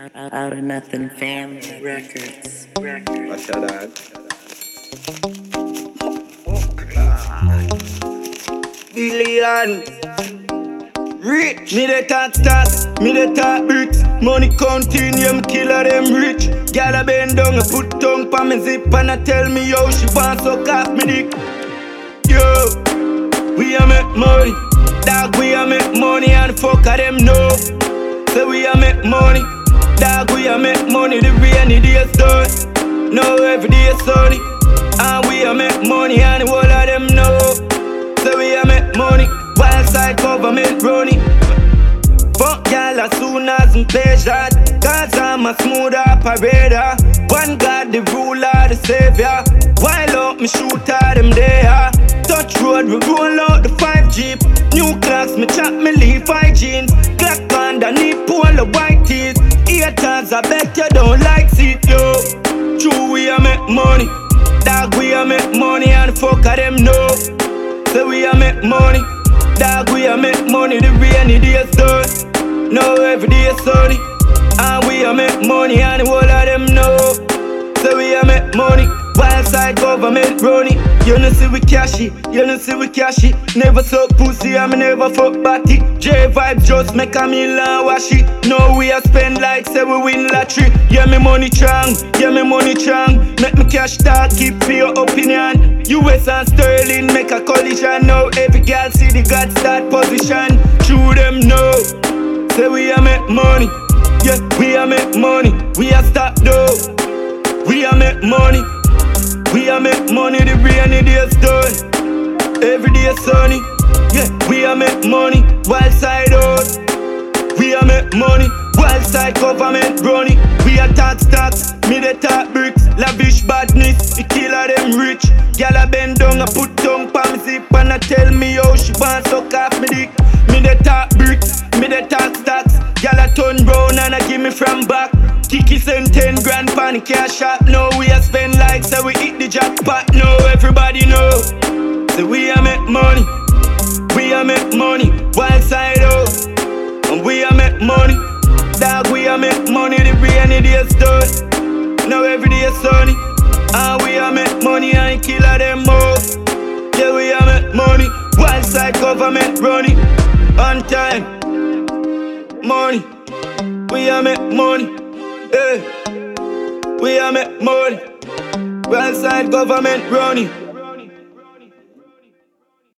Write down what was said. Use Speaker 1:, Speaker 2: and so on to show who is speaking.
Speaker 1: Out of Nothing Family Records.
Speaker 2: What's your dad? Billion. Rich. Me the talk stocks, me the talk bricks. Money counting, me killer them rich. Gyal a bend down, I put tongue pa me zip and I tell me yo she want suck off me dick. Yo, we a make money. Dog, we a make money and fuck a them know. So we a make money. Dog, we a make money, the rainy days done. No, every day sunny. And we a make money and the whole of them know. So we a make money, wild side government running. Fuck y'all as soon as me play shot. Cause I'm a smooth operator. One God, the ruler, the savior. While up me shoot at them there. Touch road, we roll out the 5 Jeep. New clocks, me chop me leave 5 jeans. Clock underneath, pull the white teeth. Haters, I bet you don't like it, yo. True, we a make money. Dog, we a make money and fuck of them know. So we a make money. Dog, we a make money, the rainy days done. No, every day sunny. And we a make money and the whole of them know. So we a make money. Wild side government running. You know see we cashy, you know see we cashy. Never suck pussy and me never fuck batty. J-Vibe just make a meal and wash it. No we a spend like say we win lottery. Yeah me money strong, yeah me money strong. Make me cash talk, keep for your opinion. US and Sterling make a collision. Now every girl see the God start position. True them know. Say we a make money. Yeah we a make money. We a stop though. We a make money. We a make money, the rainy days done. Every day sunny. Yeah, we a make money, wild side out. We a make money, wild side government running. We a talk stocks, me the talk bricks. Lavish badness, the killer them rich. Gyal a bend down, I put tongue pa me zip and I tell me yo she want suck off me dick. Me the talk bricks, me the talk stocks. Gyal a turn round and I give me from back. Kiki send 10 grand pan the cash shop. Now we a spend like so we hit the jackpot. Now everybody know. So we a make money. We a make money. Wild side out. And we a make money. Dog we a make money. The rainy days done. Now every day sunny. And we a make money and kill all them most. Yeah we a make money. Wild side government running. On time. Money. We a make money. Hey, we a make money. Wild side government running.